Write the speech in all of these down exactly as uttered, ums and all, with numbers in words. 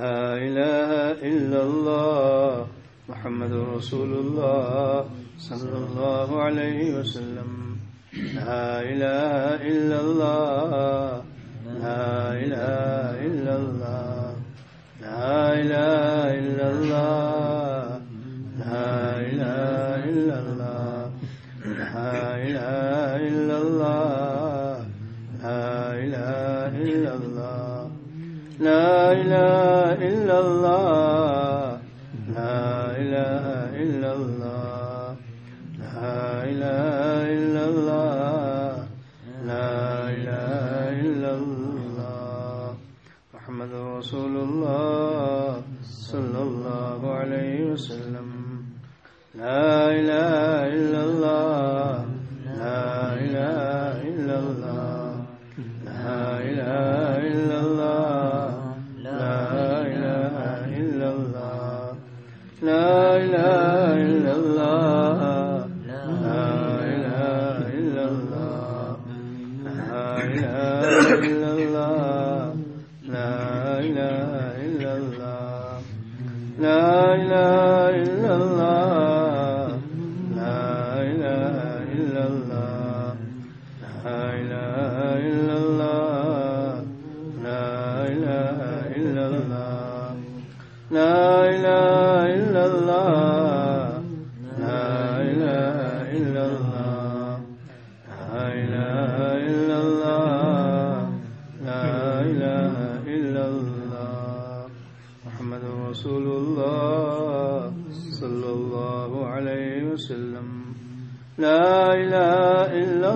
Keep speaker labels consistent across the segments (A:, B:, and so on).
A: لا إله إلا الله محمد رسول الله صلى الله عليه وسلم. لا إله إلا الله لا إله إلا الله لا إله إلا الله لا إله إلا الله لا إله إلا الله لا إله إلا الله لا إله إلا الله لا إله إلا الله لا إله إلا الله لا إله إلا الله محمد رسول الله صلى الله عليه وسلم. لا إله إلا الله لا إله إلا الله لا إله إلا الله لا إله إلا الله لا إله إلا الله لا إله إلا الله لا إله إلا الله لا إله إلا الله لا إله إلا الله لا إله إلا الله لا إله إلا الله لا إله إلا الله لا إله إلا الله لا إله إلا الله لا إله إلا الله لا إله إلا الله محمد رسول الله صلى الله عليه وسلم. لا إله إلا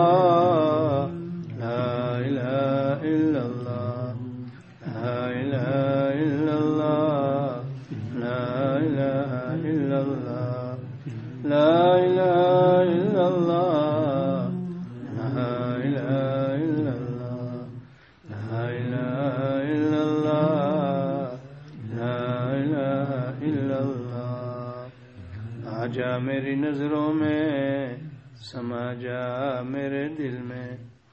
A: الله لا إله إلا الله لا إله إلا الله لا إله إلا الله لا إله إلا الله لا إله إلا الله لا إله إلا الله لا إله إلا الله. آجا میری نظروں میں سما جا میرے دل میں.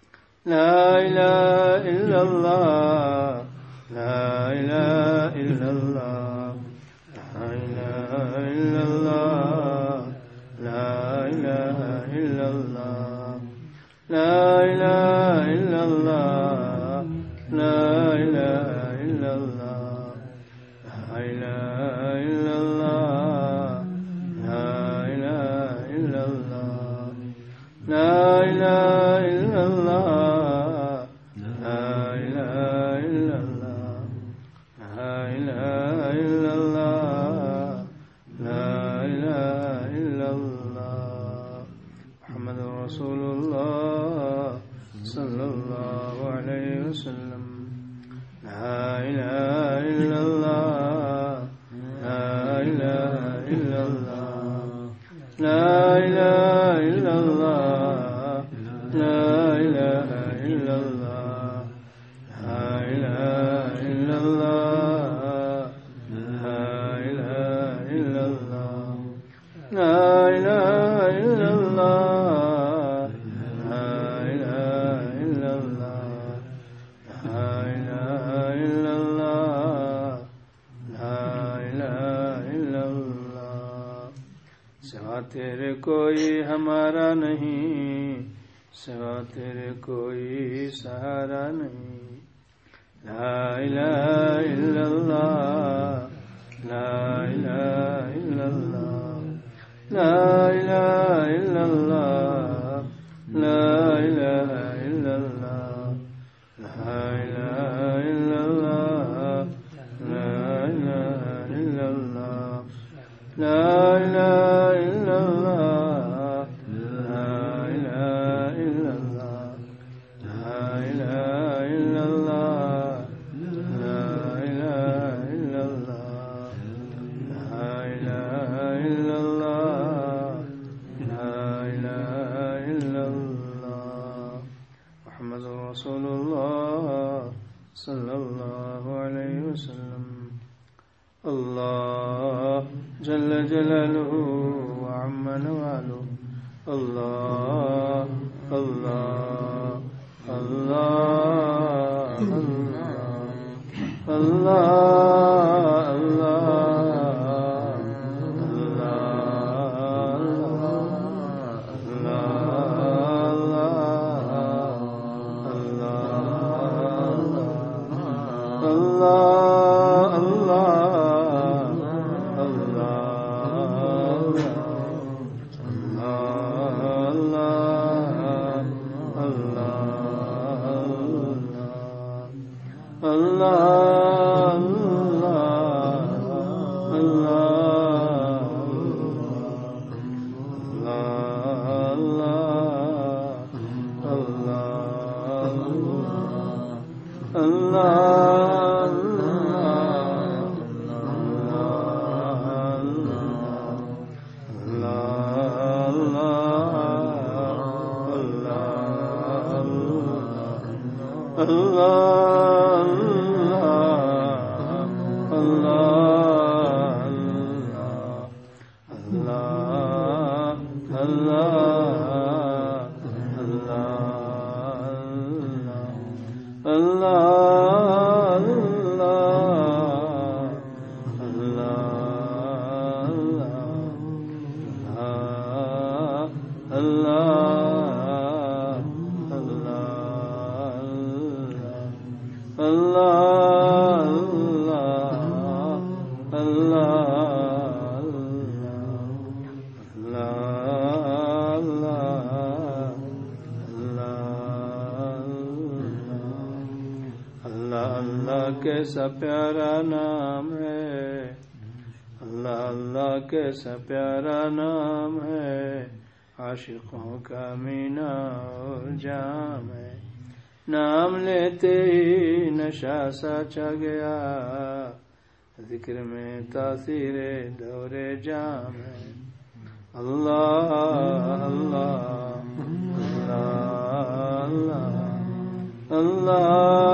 A: لا إله إلا الله لا إله إلا الله لا إله إلا الله لا إله إلا الله لا إله إلا الله لا إله إلا الله لا إله إلا الله لا إله إلا الله لا إله إلا الله لا إله إلا الله لا إله إلا الله لا إله إلا الله محمد رسول الله صلى الله عليه وسلم. لا إله إلا الله لا إله إلا الله لا إله إلا الله لا إله إلا الله لا إله إلا الله لا إله إلا الله لا إله إلا الله لا إله إلا الله لا إله إلا الله لا إله إلا الله. سوا تیرے کوئی ہمارا نہیں سوا تیرے کوئی سہارا نہیں. لا إله إلا الله لا إله إلا الله لا إله إلا الله لا إله إلا الله لا إله إلا الله لا إله إلا الله لا إله إلا الله لا إله إلا الله لا إله إلا الله لا إله إلا الله لا إله إلا الله لا إله إلا الله محمد رسول الله صلى الله عليه وسلم. الله جل جلاله وعم نواله. الله الله الله الله الله कैसा प्यारा नाम है, अल्लाह अल्लाह कैसा प्यारा नाम है, आशिकों का मीना और जाम है। नाम लेते ही नशा सा छा गया, जिक्र में तासीरे दौरे जाम है। अल्लाह अल्लाह अल्लाह अल्लाह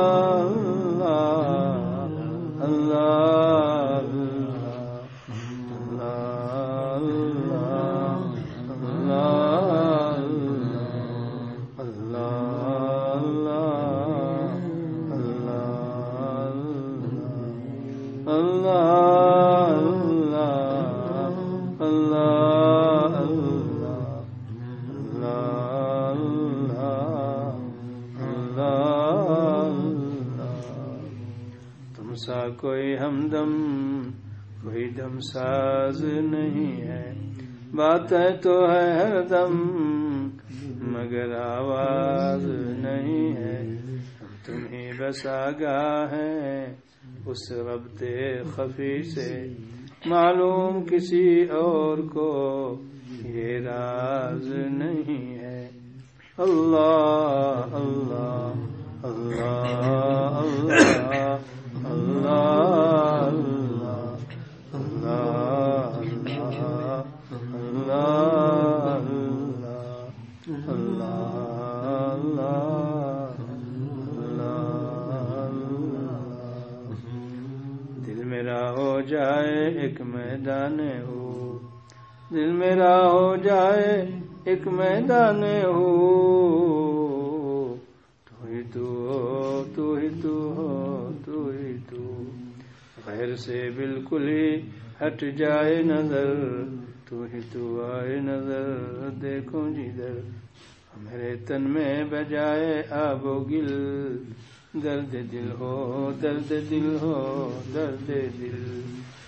A: कोई हमदम कोई दम साज नहीं है, बातें तो है हरदम मगर आवाज नहीं है। तुम ही बस आगाह है उस रब्ते खफी से, मालूम किसी और को ये राज नहीं है। अल्लाह अल्लाह अल्लाह अल्लाह अल्लाह अल्लाह दिल मेरा हो जाए एक मैदान हो, दिल मेरा हो जाए एक मैदान हो, तू ही तू हो तू ही तू हो तू ही तू। गैर से बिल्कुल ही हट जाए नजर, तू ही तू आए नजर देखो जिधर। मेरे तन में बजाए आबो गिल, दर्द दिल हो दर्द दिल हो दर्द दिल।